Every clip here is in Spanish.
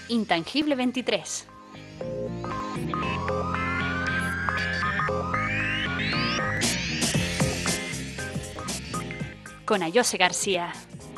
Intangible 23. Con Ayose García.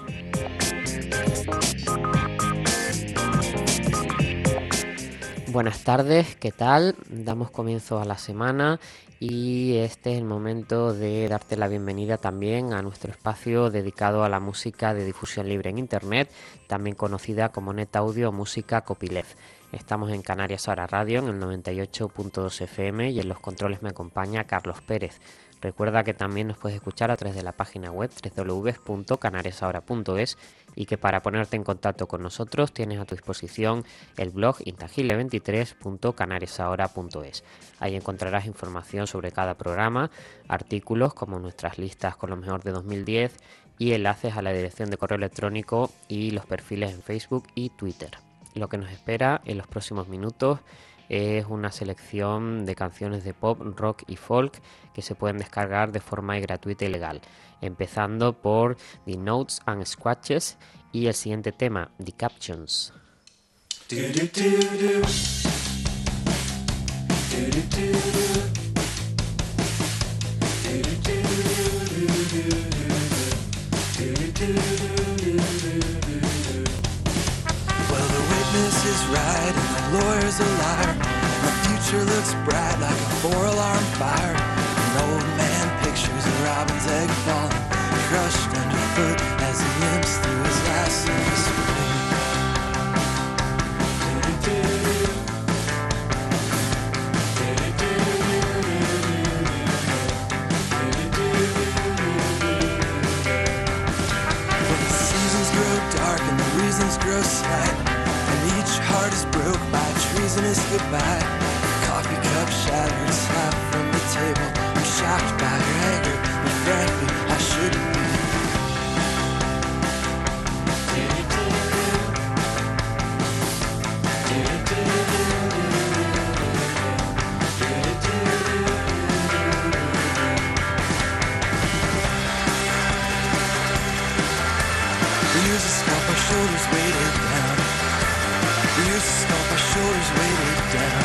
Buenas tardes, ¿qué tal? Damos comienzo a la semana y este es el momento de darte la bienvenida también a nuestro espacio dedicado a la música de difusión libre en Internet, también conocida como Net Audio o Música Copyleft. Estamos en Canarias Ahora Radio en el 98.2 FM y en los controles me acompaña Carlos Pérez. Recuerda que también nos puedes escuchar a través de la página web www.canariasahora.es y que para ponerte en contacto con nosotros tienes a tu disposición el blog intangible23.canariasahora.es. Ahí encontrarás información sobre cada programa, artículos como nuestras listas con lo mejor de 2010 y enlaces a la dirección de correo electrónico y los perfiles en Facebook y Twitter. Lo que nos espera en los próximos minutos es una selección de canciones de pop, rock y folk que se pueden descargar de forma gratuita y legal, empezando por The Notes and Scratches y el siguiente tema, The Captions. Well, the witness is right and the lawyer's a liar. The future looks bright like a four-alarm fire. An old man pictures a robin's egg falling, crushed underfoot as he limps through his last night's spring. When the seasons grow dark and the reasons grow slight, and each heart is broke by a treasonous goodbye. Coffee cup shattered, slapped from the table. I'm shocked by your anger, but frankly, I shouldn't be. We used to stomp our shoulders weighted down. We used to stomp our shoulders weighted down.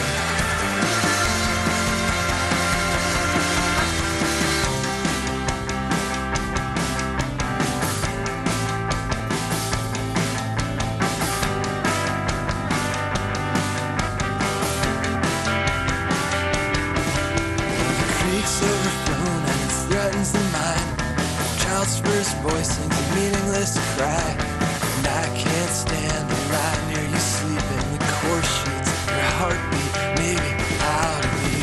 The creek's overflown and it threatens the mind. Child's first voice sings a meaningless cry. And I can't stand to lie near you sleeping. The course sheets, your heartbeat, maybe out of me.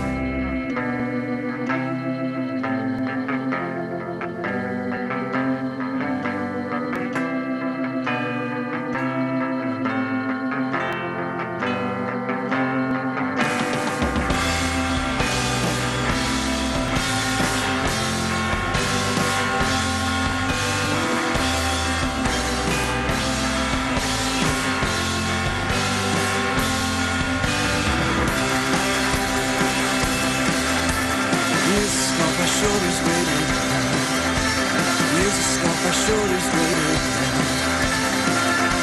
We used to stomp our shoulders weighted down. We used to stomp our shoulders weighted down.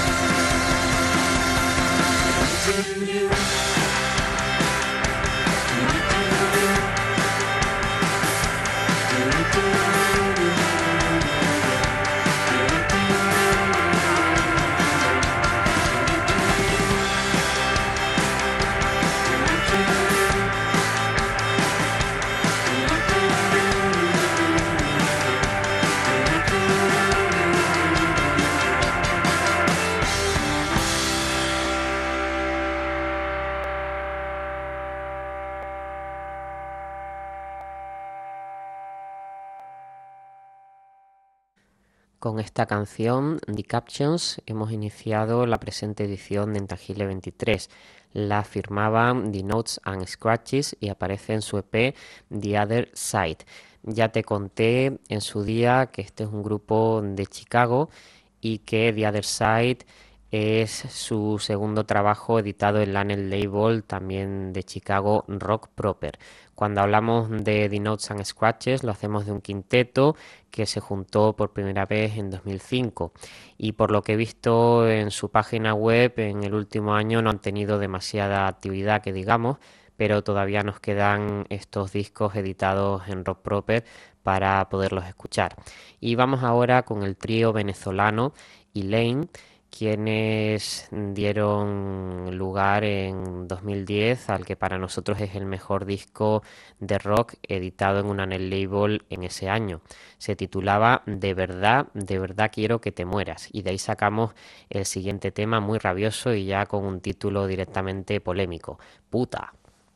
Con esta canción, The Captions, hemos iniciado la presente edición de Intangible 23. La firmaban The Notes and Scratches y aparece en su EP The Other Side. Ya te conté en su día que este es un grupo de Chicago y que The Other Side es su segundo trabajo editado en la label también de Chicago, Rock Proper. Cuando hablamos de The Notes and Scratches, lo hacemos de un quinteto que se juntó por primera vez en 2005 y por lo que he visto en su página web en el último año no han tenido demasiada actividad que digamos, pero todavía nos quedan estos discos editados en Rock Proper para poderlos escuchar. Y vamos ahora con el trío venezolano Elaine, quienes dieron lugar en 2010 al que para nosotros es el mejor disco de rock editado en una net label en ese año. Se titulaba de verdad quiero que te mueras, y de ahí sacamos el siguiente tema muy rabioso y ya con un título directamente polémico, Puta.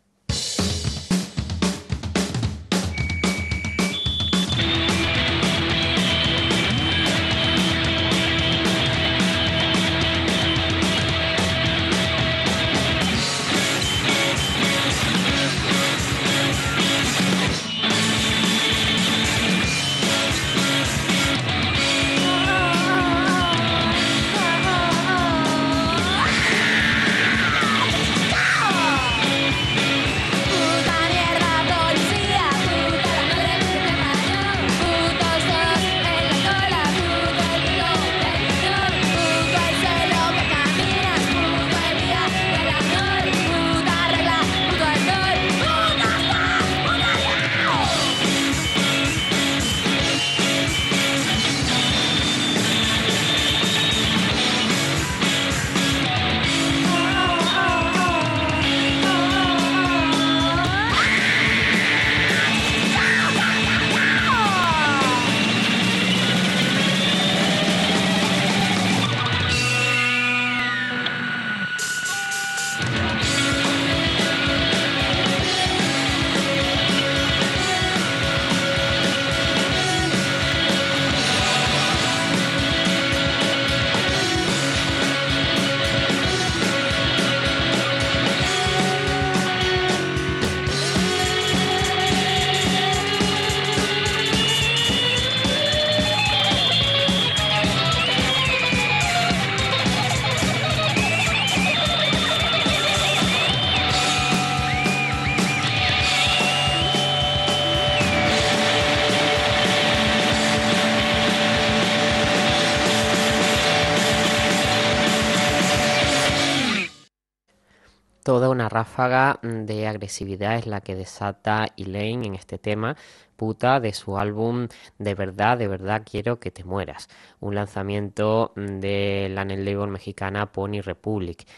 Toda una ráfaga de agresividad es la que desata Elaine en este tema, Puta, de su álbum de verdad quiero que te mueras, un lanzamiento de la net label mexicana Pony Republic,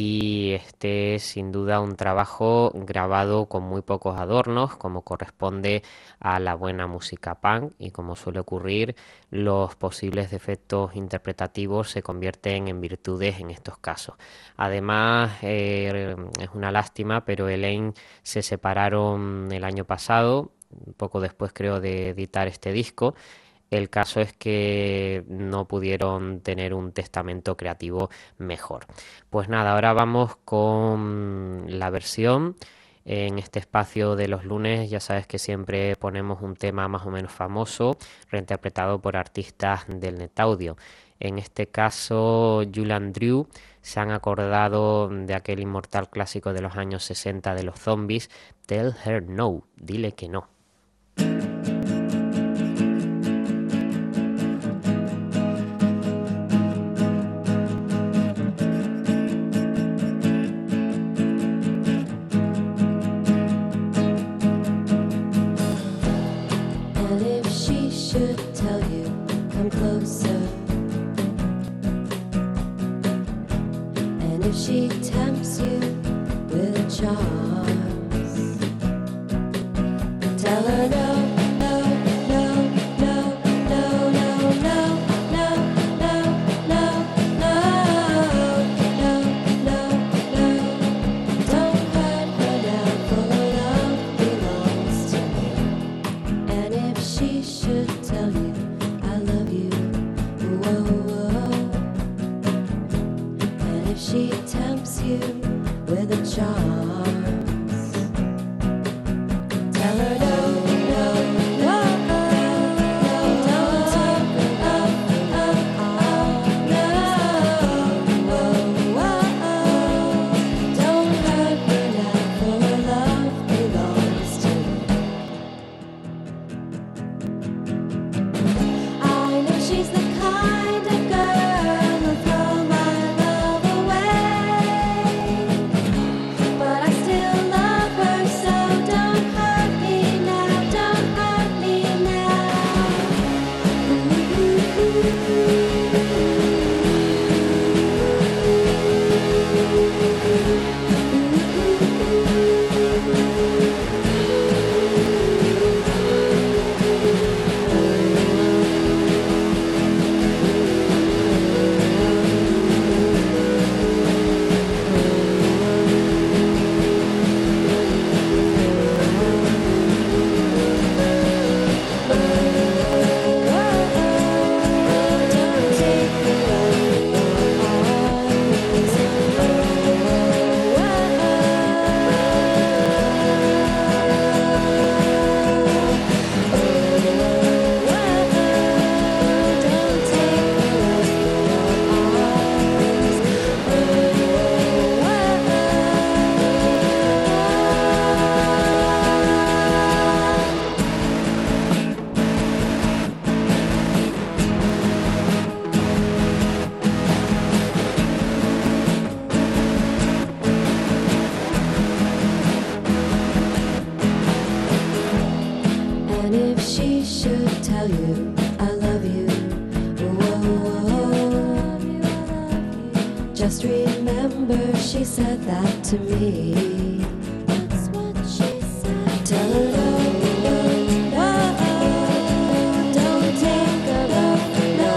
y este es sin duda un trabajo grabado con muy pocos adornos, como corresponde a la buena música punk, y como suele ocurrir, los posibles defectos interpretativos se convierten en virtudes en estos casos. Además, es una lástima, pero Elaine se separaron el año pasado, poco después creo de editar este disco. El caso es que no pudieron tener un testamento creativo mejor. Pues nada, ahora vamos con la versión. En este espacio de los lunes ya sabes que siempre ponemos un tema más o menos famoso, reinterpretado por artistas del NetAudio. En este caso, Julian Drew se han acordado de aquel inmortal clásico de los años 60 de los zombies, Tell Her No, dile que no. She tempts you with charms. Tell her no, no, no, no, no, no, no, no, no, no, no, no, no. Don't hurt her now, for love belongs to me. And if she should tell you I love you, whoa, whoa. And if she tempts you with a charms, tell her no, no, she should tell you I love you. Whoa, just remember she said that to me. That's what she said. Tell her no. Don't take her love for no.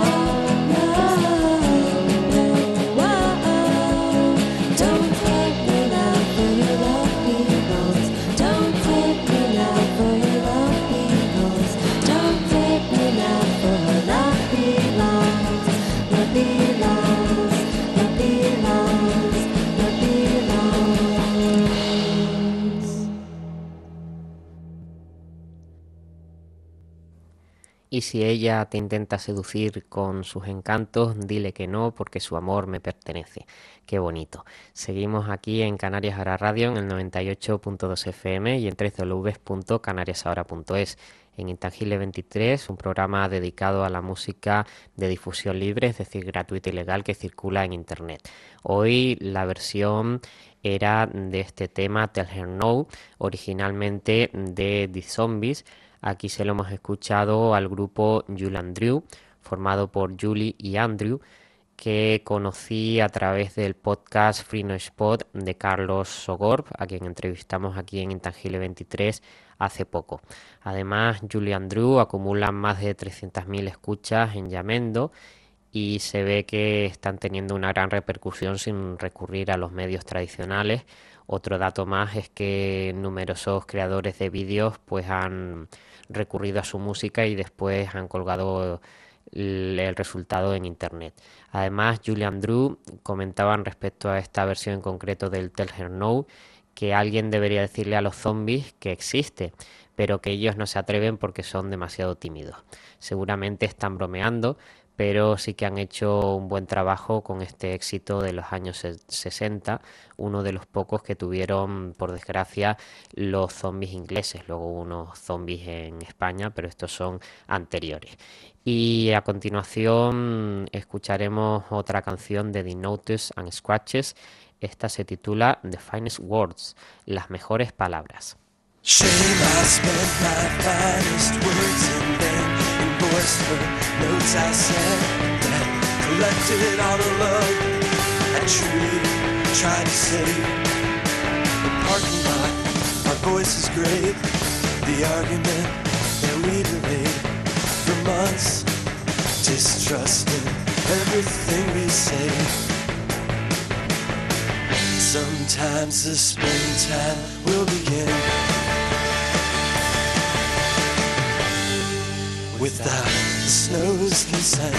Don't take me now for your love belongs. Don't take me now for your love belongs. Don't take me now for her love belongs. Love belongs. Love belongs. Love belongs. Y si ella te intenta seducir con sus encantos, dile que no, porque su amor me pertenece. Qué bonito. Seguimos aquí en Canarias Ahora Radio, en el 98.2 FM y en www.canariasahora.es. En Intangible 23, un programa dedicado a la música de difusión libre, es decir, gratuita y legal, que circula en Internet. Hoy la versión era de este tema, Tell Her No, originalmente de The Zombies. Aquí se lo hemos escuchado al grupo Julie Andrew, formado por Julie y Andrew, que conocí a través del podcast Free No Spot de Carlos Sogorb, a quien entrevistamos aquí en Intangible 23 hace poco. Además, Julie Andrew acumulan más de 300.000 escuchas en Yamendo y se ve que están teniendo una gran repercusión sin recurrir a los medios tradicionales. Otro dato más es que numerosos creadores de vídeos pues han recurrido a su música y después han colgado el resultado en internet. Además, Julie Andrew comentaban respecto a esta versión en concreto del Tell Her No que alguien debería decirle a los zombies que existe, pero que ellos no se atreven porque son demasiado tímidos. Seguramente están bromeando, pero sí que han hecho un buen trabajo con este éxito de los años 60, uno de los pocos que tuvieron, por desgracia, los zombies ingleses. Luego hubo unos zombies en España, pero estos son anteriores. Y a continuación escucharemos otra canción de The Notes and Scratches. Esta se titula The Finest Words, las mejores palabras. Shame I spent my finest words in vain. Enforced for notes I sent and collected all the love I truly tried to save. The parking lot, our voices great. The argument that we delayed for months, distrusting everything we say. Sometimes the springtime will begin without the snow's consent.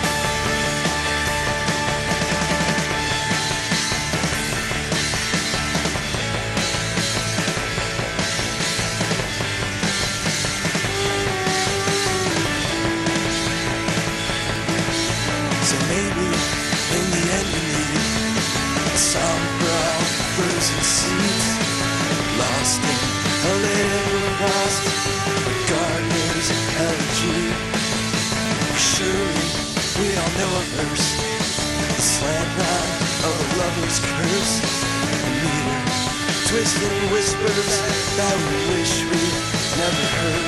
So maybe in the end we need a song for our frozen seeds, lost in a little lost, a gardener's elegy. Surely we all know a verse, the slant line of a lover's curse, a meter, twisted whispers that we wish we never heard.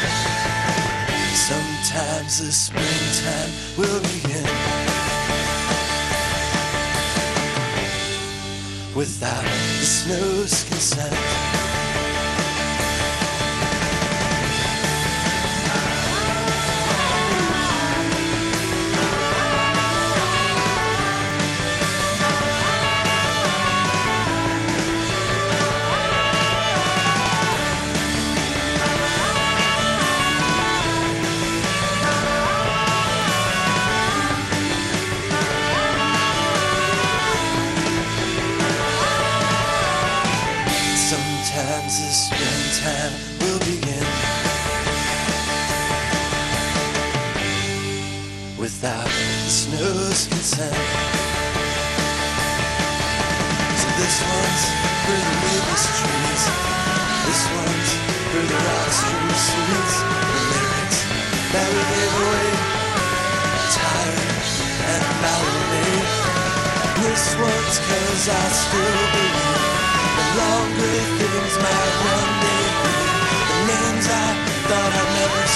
Sometimes the springtime will begin without the snow's consent. Sometimes the springtime will begin without the snow's consent. So this one's for the leafless trees, this one's for the rock-strewn sweets, the lyrics that we gave away, tired and malleable. This one's 'cause I still believe the long gray things might one day be the names I thought I'd never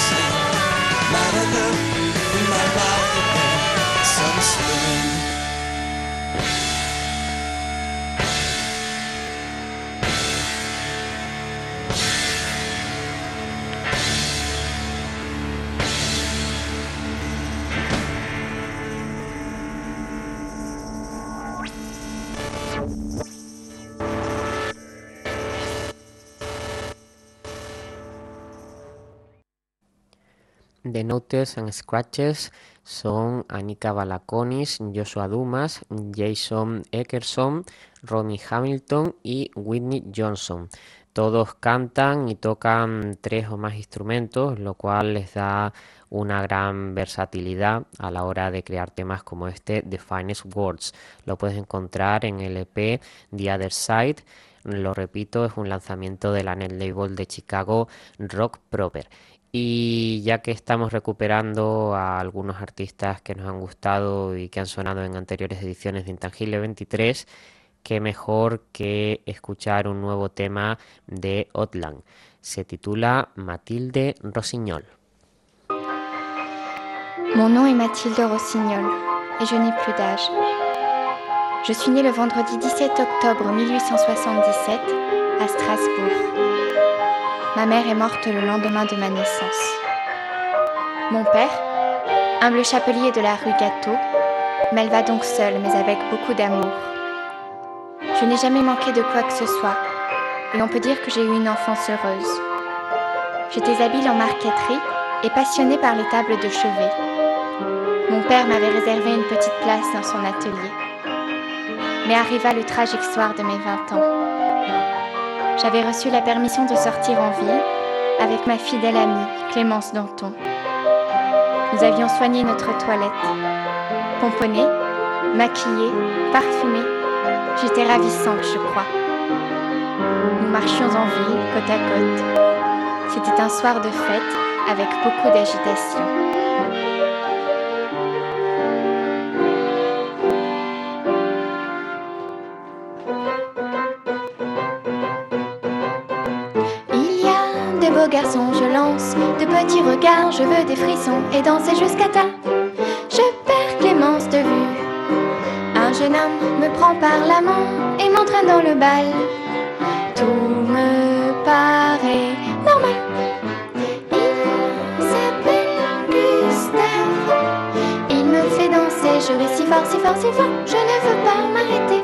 The Notes and Scratches son Anika Balakonis, Joshua Dumas, Jason Eckerson, Ronnie Hamilton y Whitney Johnson. Todos cantan y tocan 3 o más instrumentos, lo cual les da una gran versatilidad a la hora de crear temas como este, The Finest Words. Lo puedes encontrar en el EP The Other Side. Lo repito, es un lanzamiento de la net label de Chicago Rock Proper. Y ya que estamos recuperando a algunos artistas que nos han gustado y que han sonado en anteriores ediciones de Intangible 23, qué mejor que escuchar un nuevo tema de Outland. Se titula Mathilde Rossignol. Mon nom est Mathilde Rossignol et je n'ai plus d'âge. Je suis née le vendredi 17 octobre 1877 à Strasbourg. Ma mère est morte le lendemain de ma naissance. Mon père, humble chapelier de la rue Gâteau, m'éleva donc seul mais avec beaucoup d'amour. Je n'ai jamais manqué de quoi que ce soit et on peut dire que j'ai eu une enfance heureuse. J'étais habile en marqueterie et passionnée par les tables de chevet. Mon père m'avait réservé une petite place dans son atelier. Mais arriva le tragique soir de mes 20 ans. J'avais reçu la permission de sortir en ville avec ma fidèle amie Clémence Danton. Nous avions soigné notre toilette. Pomponnée, maquillée, parfumée, j'étais ravissante, je crois. Nous marchions en ville, côte à côte. C'était un soir de fête avec beaucoup d'agitation. De beaux garçons, je lance de petits regards, je veux des frissons et danser jusqu'à tard. Je perds Clémence de vue. Un jeune homme me prend par la main et m'entraîne dans le bal. Tout me paraît normal. Il s'appelle Gustave. Il me fait danser, je vais si fort, si fort, si fort, je ne veux pas m'arrêter.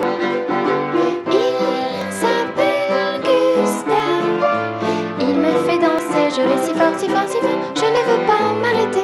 Il s'appelle Gustave. Il me fait danser, je vais si fort, si fort, si fort, je ne veux pas m'arrêter.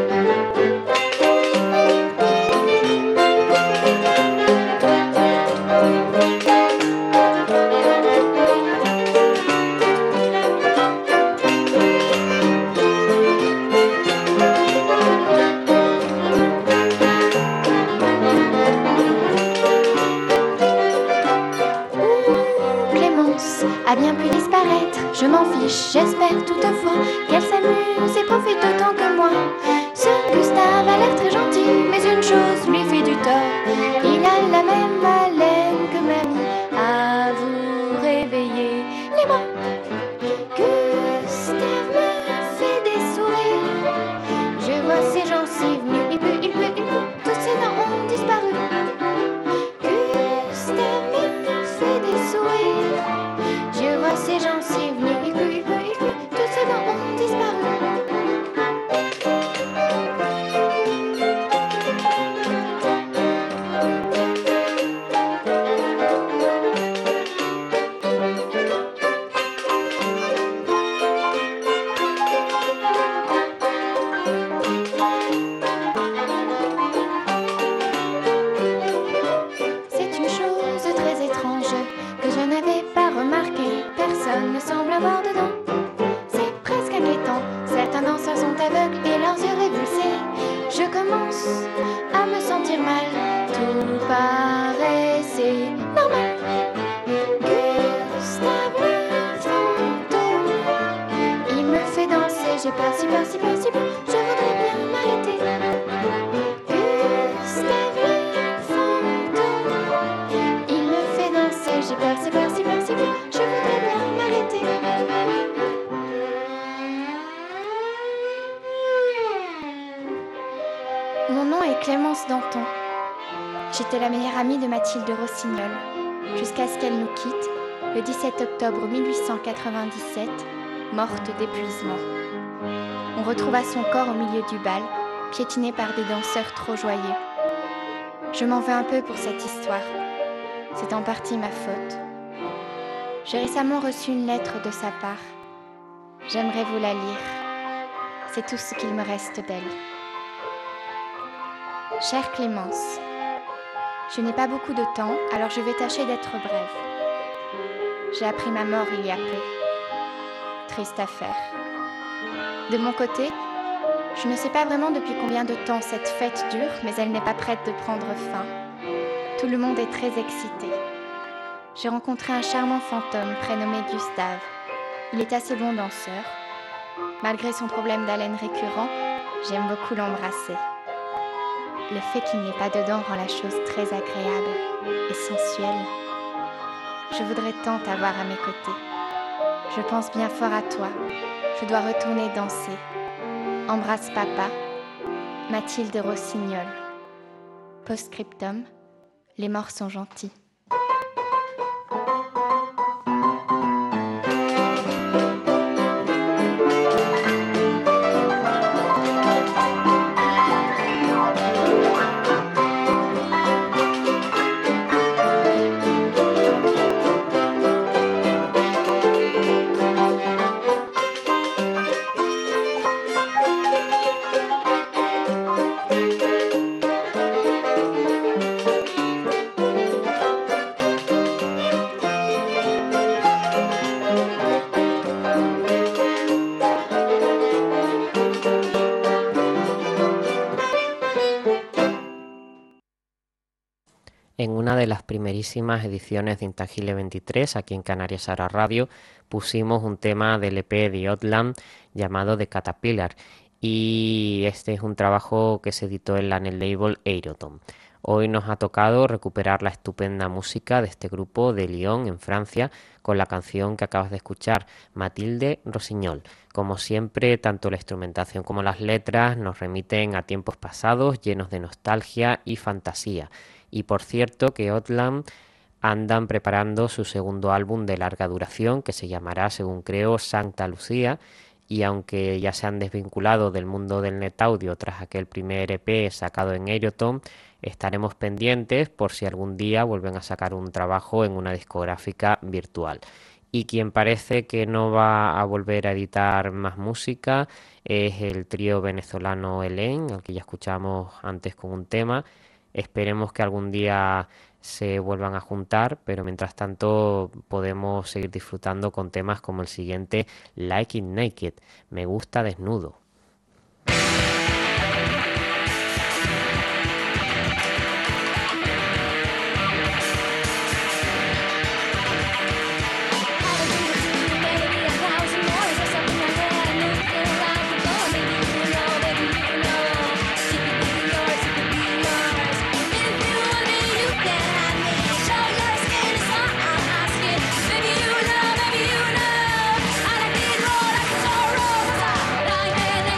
Clémence a bien pu disparaître, je m'en fiche, j'espère toutefois qu'elle s'amuse et profite autant que moi. Ce Gustave a l'air très gentil, mais une chose lui fait du tort. Il a la même haleine que mamie, à vous réveiller les bras. Gustave me fait des sourires, je vois ses gencives nues, il pleut, tous ses dents ont disparu. Gustave me fait des sourires, je vois ses gencives nues, il pleut, tous ses dents ont disparu. C'est une chose très étrange que je n'avais pas remarqué, personne ne semble avoir dedans. C'est presque inquiétant, certains danseurs sont aveugles et leurs yeux révulsés. Je commence à me sentir mal, tout paraissait normal. Gustave le fantôme, il me fait danser, j'ai peur, si peur, si peur, si peur, je voudrais bien m'arrêter. Gustave le fantôme, il me fait danser, j'ai peur, si peur, si peur, si peur, je voudrais bien m'arrêter. Mon nom est Clémence Danton. J'étais la meilleure amie de Mathilde Rossignol, jusqu'à ce qu'elle nous quitte, le 17 octobre 1897, morte d'épuisement. On retrouva son corps au milieu du bal, piétiné par des danseurs trop joyeux. Je m'en veux un peu pour cette histoire. C'est en partie ma faute. J'ai récemment reçu une lettre de sa part. J'aimerais vous la lire. C'est tout ce qu'il me reste d'elle. Chère Clémence, je n'ai pas beaucoup de temps, alors je vais tâcher d'être brève. J'ai appris ma mort il y a peu. Triste affaire. De mon côté, je ne sais pas vraiment depuis combien de temps cette fête dure, mais elle n'est pas prête de prendre fin. Tout le monde est très excité. J'ai rencontré un charmant fantôme prénommé Gustave. Il est assez bon danseur. Malgré son problème d'haleine récurrent, j'aime beaucoup l'embrasser. Le fait qu'il n'y ait pas dedans rend la chose très agréable et sensuelle. Je voudrais tant t'avoir à mes côtés. Je pense bien fort à toi. Je dois retourner danser. Embrasse papa. Mathilde Rossignol. Post-scriptum. Les morts sont gentils. En una de las primerísimas ediciones de Intangible 23, aquí en Canarias Ahora Radio, pusimos un tema del EP de Outland llamado The Caterpillar, y este es un trabajo que se editó en el label Aeroton. Hoy nos ha tocado recuperar la estupenda música de este grupo de Lyon, en Francia, con la canción que acabas de escuchar, Mathilde Rossignol. Como siempre, tanto la instrumentación como las letras nos remiten a tiempos pasados llenos de nostalgia y fantasía. Y por cierto que Outland andan preparando su segundo álbum de larga duración que se llamará, según creo, Santa Lucía, y aunque ya se han desvinculado del mundo del net audio tras aquel primer EP sacado en Aeroton, estaremos pendientes por si algún día vuelven a sacar un trabajo en una discográfica virtual. Y quien parece que no va a volver a editar más música es el trío venezolano Helen, al que ya escuchamos antes con un tema. Esperemos que algún día se vuelvan a juntar, pero mientras tanto podemos seguir disfrutando con temas como el siguiente, Like It Naked, Me Gusta Desnudo. Like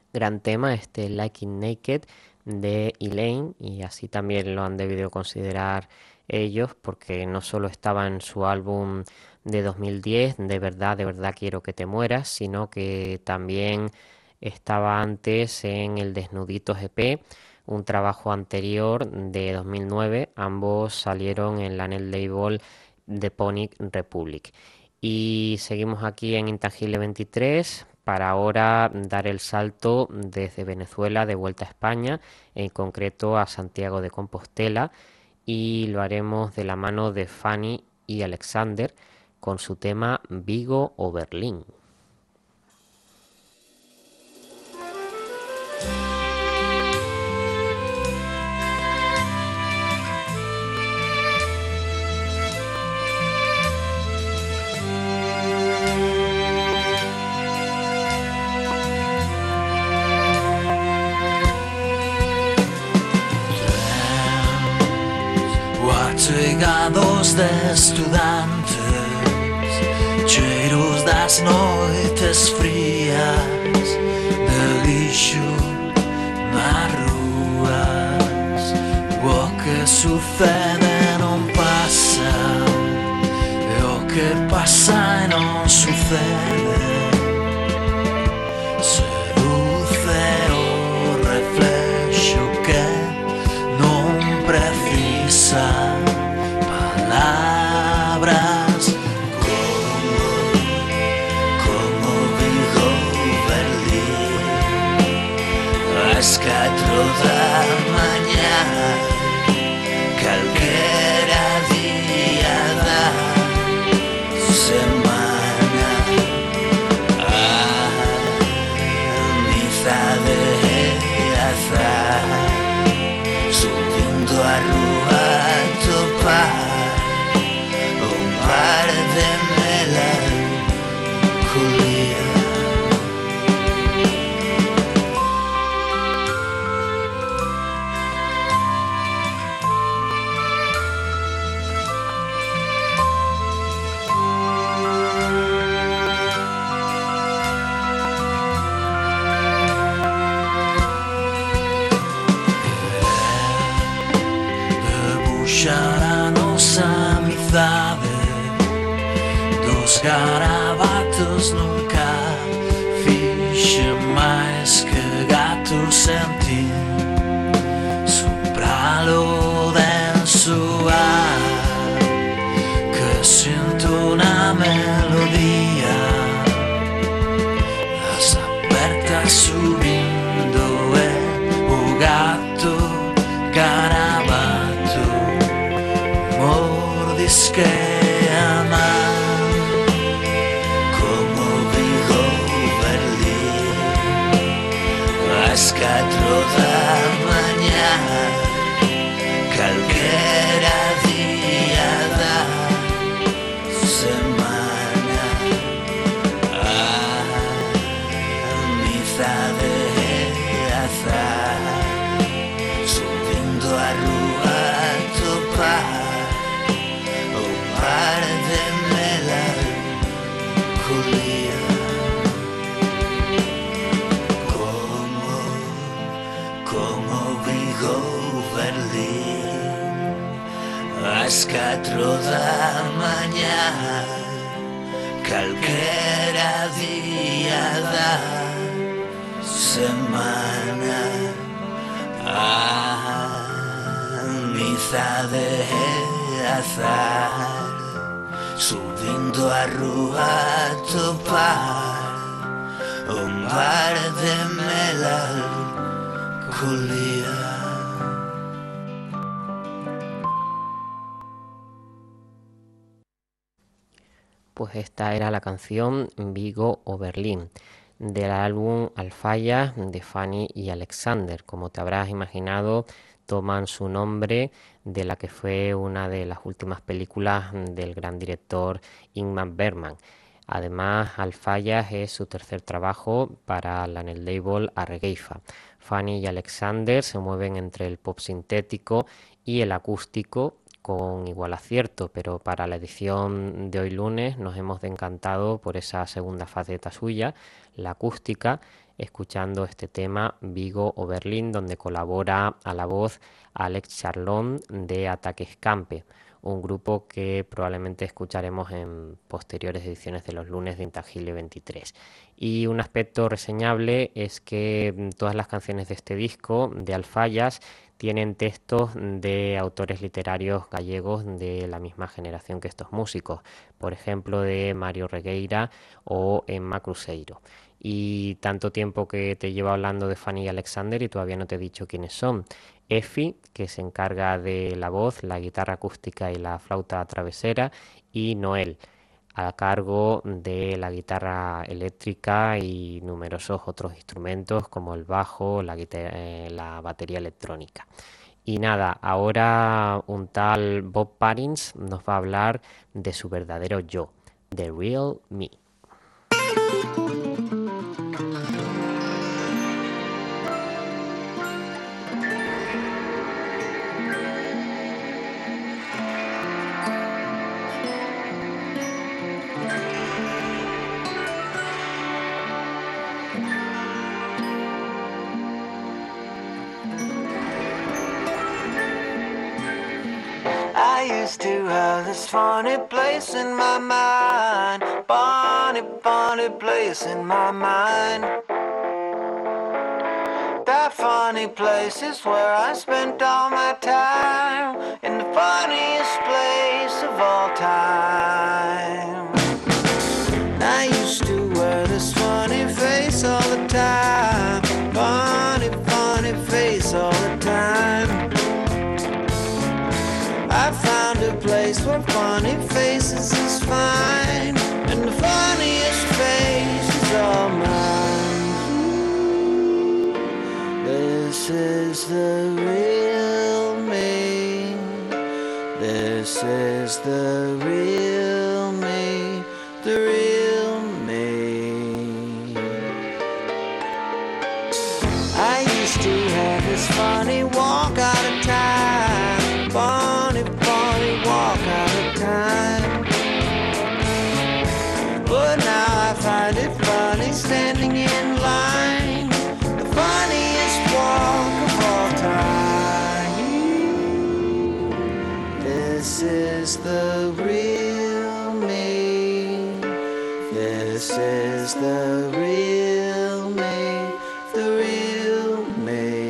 gran tema, este Like It Naked de Elaine, y así también lo han debido considerar ellos, porque no solo estaba en su álbum de 2010, de verdad quiero que te mueras, sino que también estaba antes en el Desnuditos EP, un trabajo anterior de 2009. Ambos salieron en la net label de Pony Republic. Y seguimos aquí en Intangible 23 para ahora dar el salto desde Venezuela de vuelta a España, en concreto a Santiago de Compostela, y lo haremos de la mano de Fanny y Alexander con su tema Vigo o Berlín. Chegados de estudantes, cheiros das noites frias, de lixo nas ruas. O que sucede non pasa, e o que pasa e non sucede. Seduce o reflexo que non precisa palabras, como Vigo Berlín. As 4 da mañá, calquera día da semana, a amizade e azar, subindo a rúa a topar un par de melancolía. Debuxar a nosa amizade dos garabatos, nunca fixe máis que gatos sentín sopralo denso ar que sinto na melodía, as apertas subindo e o gato garabato mordisque a man, como Vigo Berlín. As 4 da mañá, calquera día da semana, a amizade e azar, subindo a rúa a topar un par de melancolía. Como Vigo Berlín. As 4 da mañá, calquera día da semana, a amizade e azar, subindo a rúa a topar un par de melancolía. Pues esta era la canción Vigo o Berlín del álbum Alfaya de Fanny y Alexander. Como te habrás imaginado, toman su nombre de la que fue una de las últimas películas del gran director Ingmar Bergman. Además, Alfaya es su tercer trabajo para la net label Arregeifa. Fanny y Alexander se mueven entre el pop sintético y el acústico, con igual acierto, pero para la edición de hoy lunes nos hemos decantado por esa segunda faceta suya, la acústica, escuchando este tema Vigo o Berlín, donde colabora a la voz Alex Charlón de Ataque Escampe, un grupo que probablemente escucharemos en posteriores ediciones de los lunes de Intangible 23. Y un aspecto reseñable es que todas las canciones de este disco de Alfayas tienen textos de autores literarios gallegos de la misma generación que estos músicos, por ejemplo de Mario Regueira o Emma Cruzeiro. Y tanto tiempo que te llevo hablando de Fanny y Alexander y todavía no te he dicho quiénes son. Efi, que se encarga de la voz, la guitarra acústica y la flauta travesera, y Noel, a cargo de la guitarra eléctrica y numerosos otros instrumentos como el bajo, la batería electrónica. Y nada, ahora un tal Bob Parins nos va a hablar de su verdadero yo, The Real Me. I used to have this funny place in my mind, funny, funny place in my mind. That funny place is where I spent all my time, in the funniest place of all time. I used to wear this funny face all the time, funny, funny face all the time. I found a place where funny faces is fine, and the funniest face is all mine. This is the real me. This is the real me. The real me. I used to have this funny walk out of time, funny, funny walk out of time. But now I find it funny standing in line, the funniest walk of all time. This is the real me. This is the real me. The real me.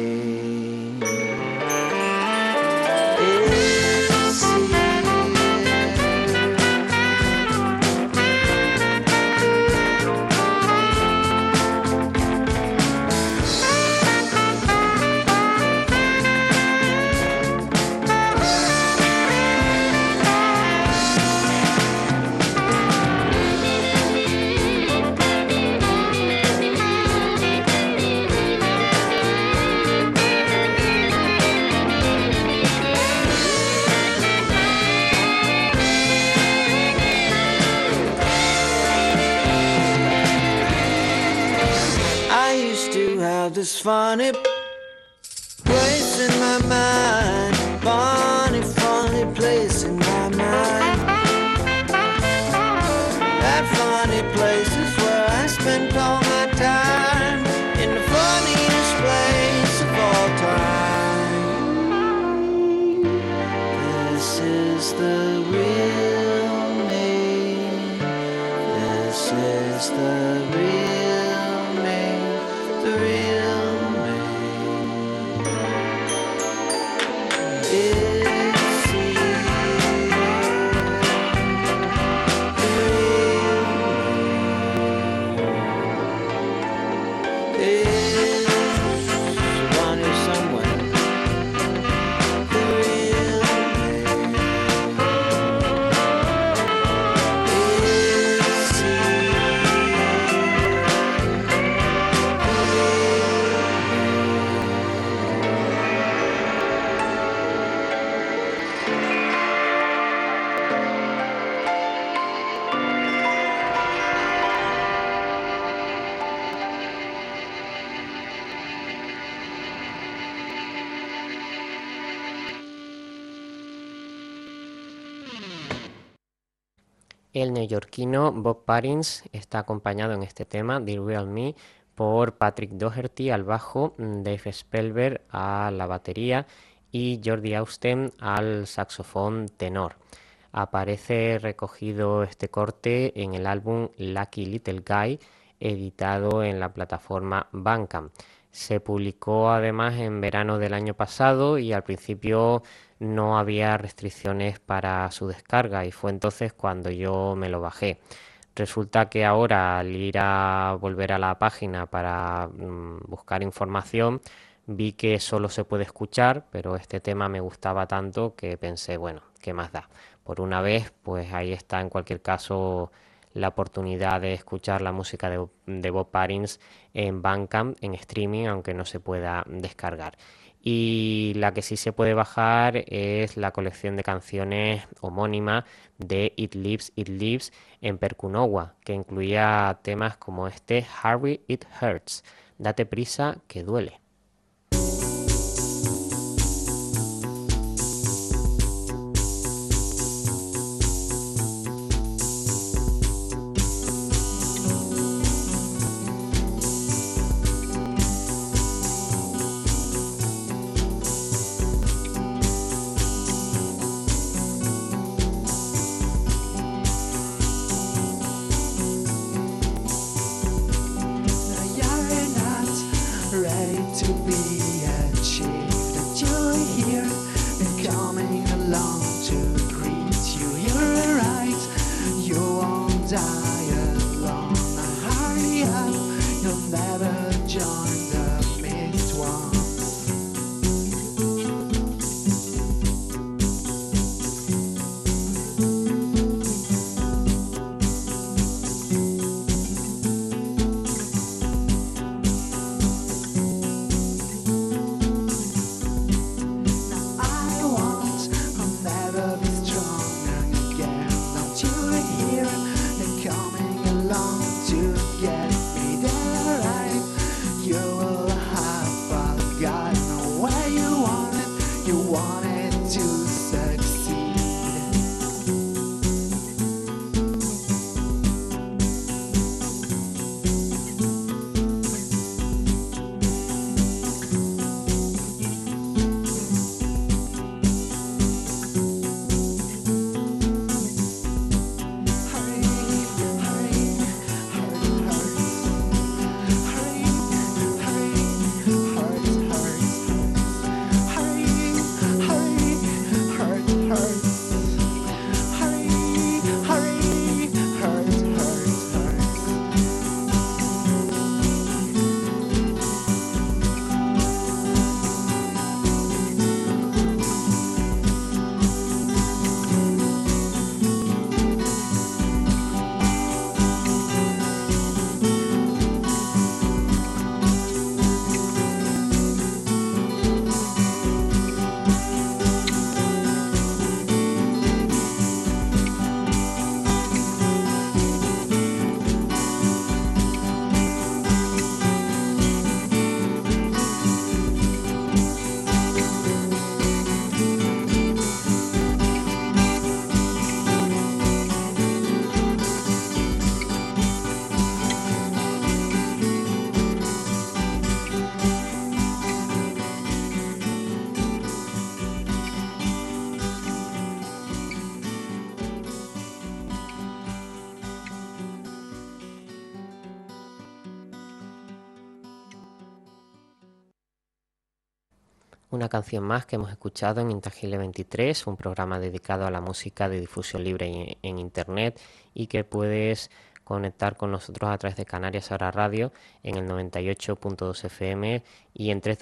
This funny place in my mind, funny, funny place in my mind. That funny place is where I spent all my time, in the funniest place of all time. This is the real me. This is the real me. The real El neoyorquino Bob Parins está acompañado en este tema, The Real Me, por Patrick Doherty al bajo, Dave Spellberg a la batería y Jordi Austen al saxofón tenor. Aparece recogido este corte en el álbum Lucky Little Guy, editado en la plataforma Bandcamp. Se publicó además en verano del año pasado y al principio no había restricciones para su descarga y fue entonces cuando yo me lo bajé. Resulta que ahora al ir a volver a la página para buscar información vi que solo se puede escuchar, pero este tema me gustaba tanto que pensé, bueno, ¿qué más da? Por una vez, pues ahí está en cualquier caso la oportunidad de escuchar la música de Bob Parins en Bandcamp, en streaming, aunque no se pueda descargar. Y la que sí se puede bajar es la colección de canciones homónima de It Lives en Perkunowa, que incluía temas como este Hurry It Hurts, date prisa que duele. Una canción más que hemos escuchado en Intangible 23, un programa dedicado a la música de difusión libre en Internet y que puedes conectar con nosotros a través de Canarias Ahora Radio en el 98.2 FM y en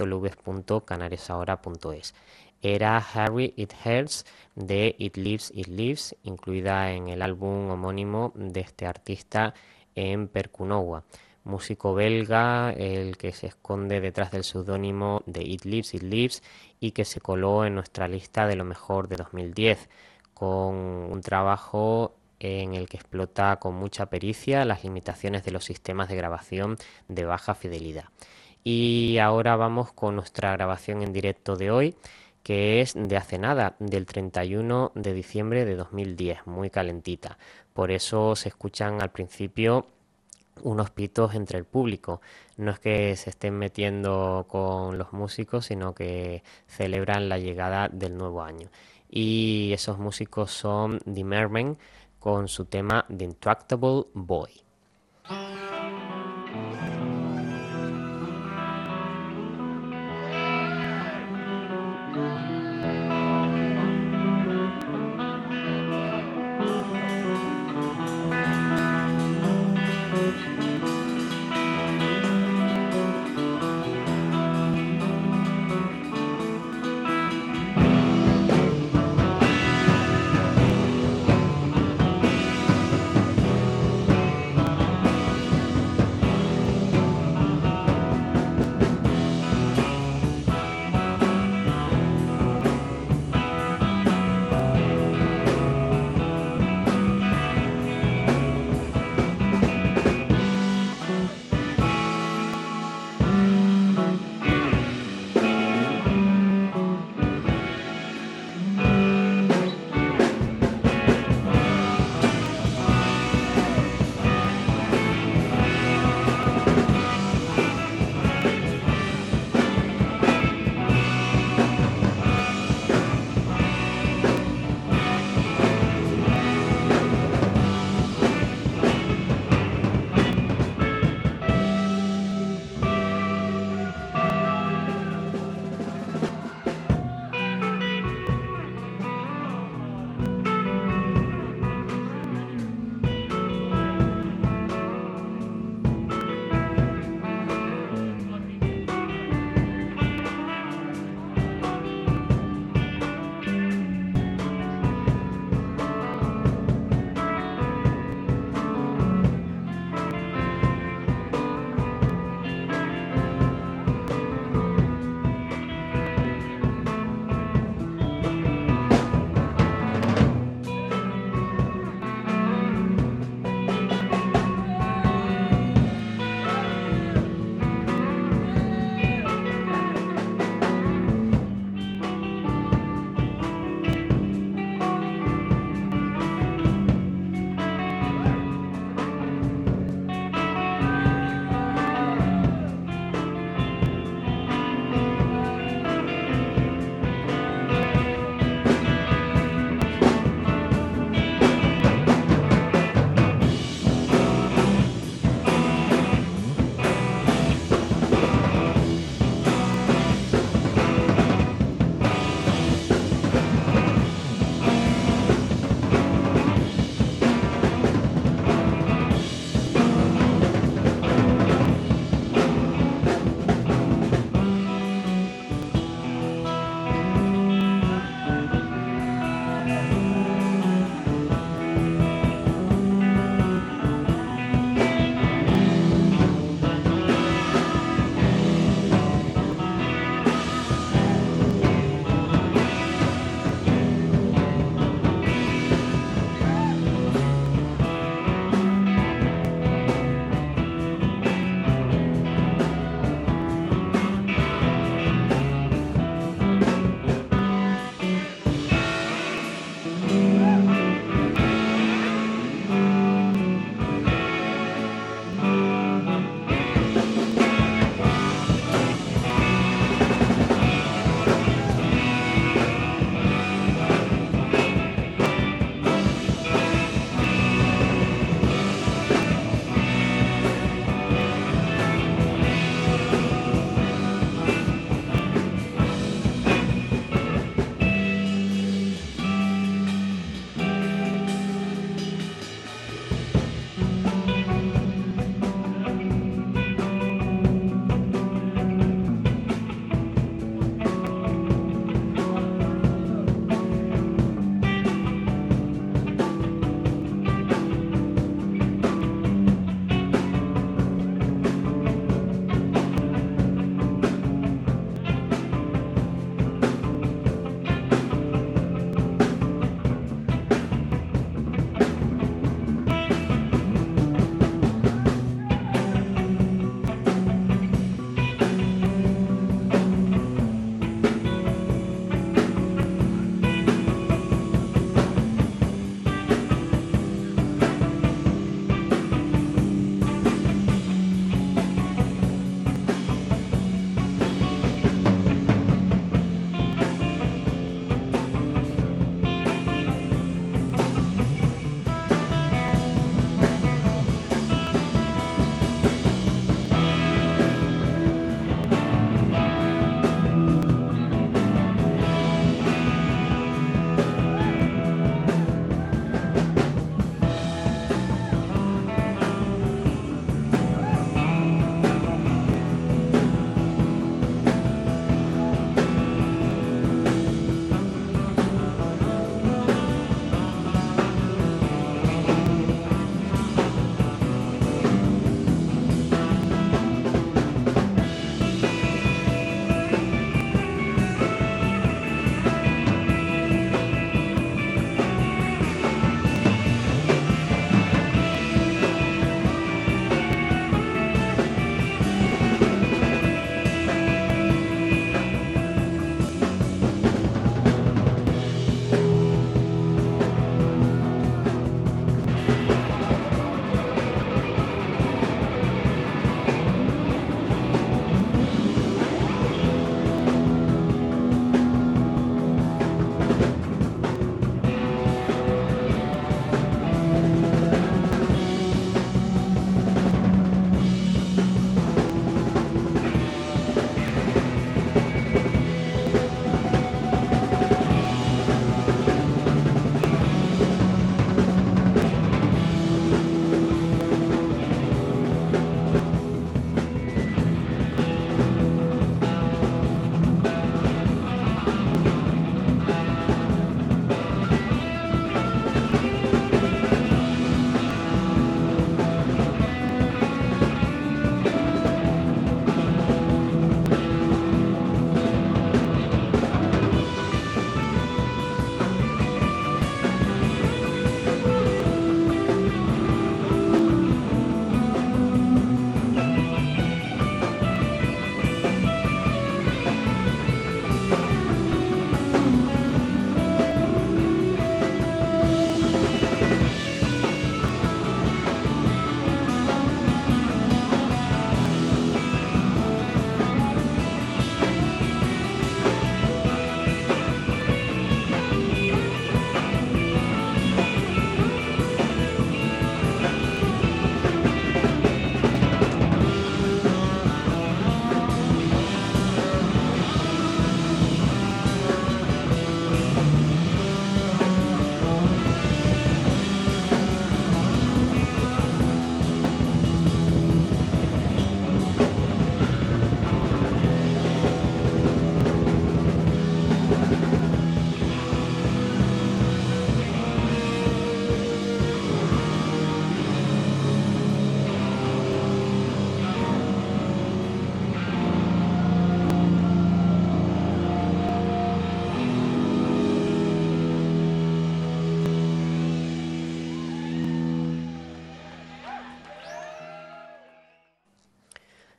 www.canariasahora.es. Era Hurry It Hurts de It Lives, incluida en el álbum homónimo de este artista en Perkunowa. Músico belga, el que se esconde detrás del seudónimo de It Lives y que se coló en nuestra lista de lo mejor de 2010 con un trabajo en el que explota con mucha pericia las limitaciones de los sistemas de grabación de baja fidelidad. Y ahora vamos con nuestra grabación en directo de hoy, que es de hace nada, del 31 de diciembre de 2010, muy calentita. Por eso se escuchan al principio unos pitos entre el público. No es que se estén metiendo con los músicos, sino que celebran la llegada del nuevo año. Y esos músicos son The Mermen con su tema The Intractable Boy.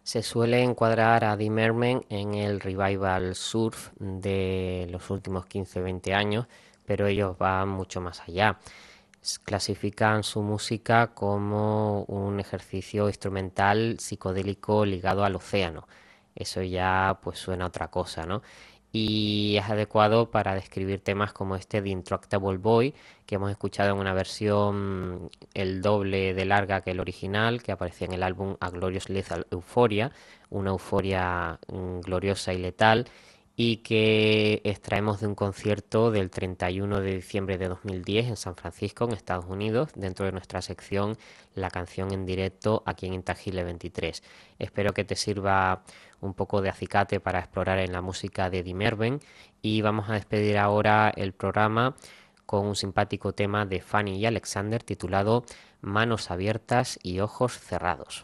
Se suele encuadrar a The Mermen en el revival surf de los últimos 15-20 años, pero ellos van mucho más allá. Clasifican su música como un ejercicio instrumental psicodélico ligado al océano. Eso ya pues suena a otra cosa, ¿no? Y es adecuado para describir temas como este de Intractable Boy, que hemos escuchado en una versión el doble de larga que el original, que aparecía en el álbum A Glorious Lethal Euphoria, una euforia gloriosa y letal, y que extraemos de un concierto del 31 de diciembre de 2010 en San Francisco, en Estados Unidos, dentro de nuestra sección La canción en directo aquí en Intangible 23. Espero que te sirva un poco de acicate para explorar en la música de The Mermen, y vamos a despedir ahora el programa con un simpático tema de Fanny y Alexander titulado Manos abiertas y ojos cerrados.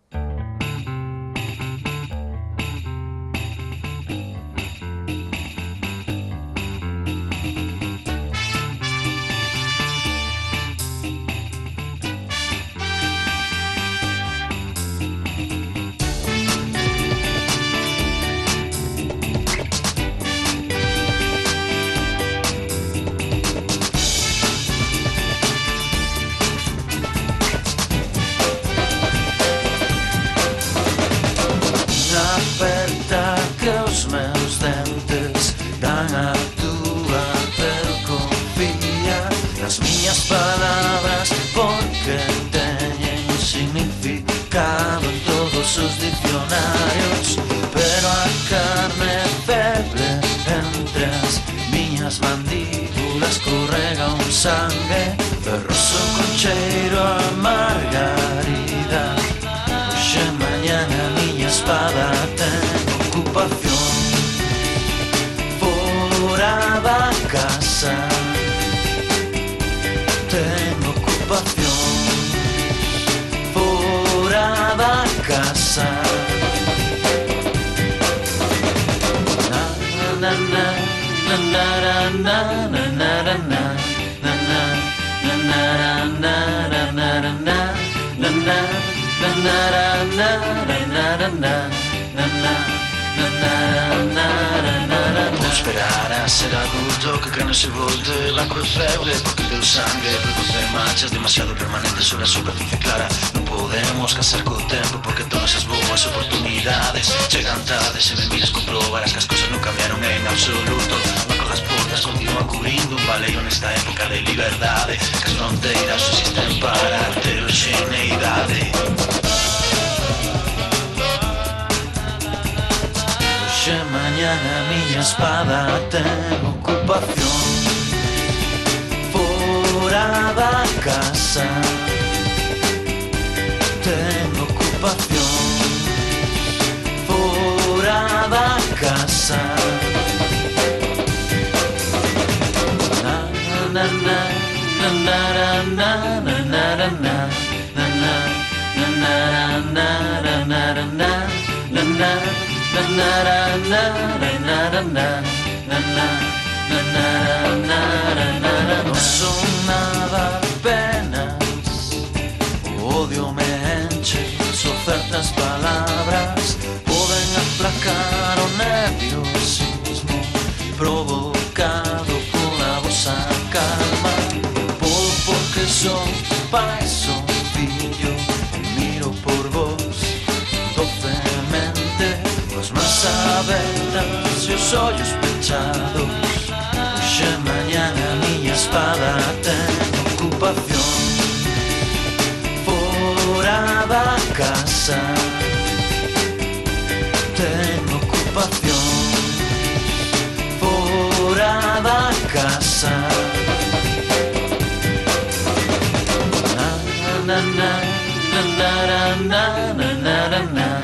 Aperta que os meus dentes dan a túa, pero confía nas miñas palabras, porque teñen significado en todos os dicionarios. Pero a carne feble entre as miñas mandíbulas correga un sangue ferroso con cheiro a margarida. Hoxe mañana a miña espada ten ocupación fora da casa, ten ocupación fora da casa. Na na na na na na na na na na na na na na na na. No esperar a ser adulto, que cráneo se volte blanco e feble, porque el teu sangue produce manchas demasiado permanentes sobre a superficie clara. Non podemos casar co tempo, porque todas as boas oportunidades chegan tarde. Se me miras comprobarás que as cosas non cambiaron en absoluto. Marco das portas continúa cubrindo un baleiro nesta época de liberdade, que as fronteiras existen para a heteroxeneidade. Hoxe mañana a miña espada ten ocupación fora da casa, ten ocupación fora da casa. Na na na na na na na na na na na na na na na na. No son nada apenas, odio me enche, ofertas palabras poden aplacar o nerviosismo provocado pola vosa calma. Podo porque son pai, son fillo, miro por vos docemente, as mans abertas e os ollos pechados. Hoxe mañana a miña espada ten ocupación fora da casa, ten ocupación fora da casa. Na na na na na na na na.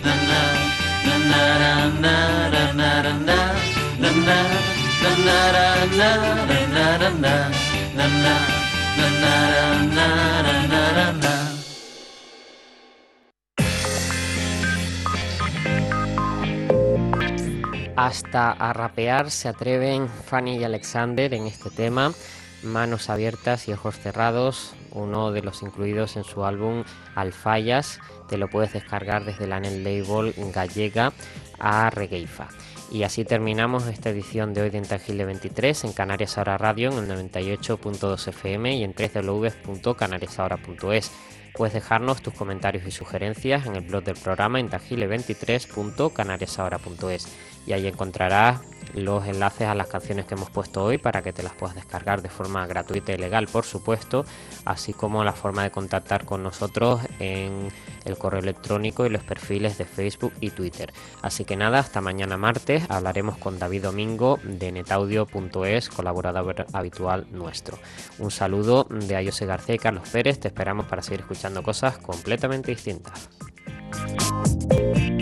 Hasta a rapear se atreven Fanny y Alexander en este tema, Manos abiertas y ojos cerrados, uno de los incluidos en su álbum Alfayas. Te lo puedes descargar desde la Net Label gallega a Regueifa. Y así terminamos esta edición de hoy de Intangible 23 en Canarias Ahora Radio en el 98.2 FM y en www.canariasahora.es. Puedes dejarnos tus comentarios y sugerencias en el blog del programa intangible23.canariasahora.es y ahí encontrarás los enlaces a las canciones que hemos puesto hoy para que te las puedas descargar de forma gratuita y legal, por supuesto, así como la forma de contactar con nosotros en el correo electrónico y los perfiles de Facebook y Twitter. Así que nada, hasta mañana martes hablaremos con David Domingo de netaudio.es, colaborador habitual nuestro. Un saludo de Ayose García y Carlos Pérez, te esperamos para seguir escuchando cosas completamente distintas.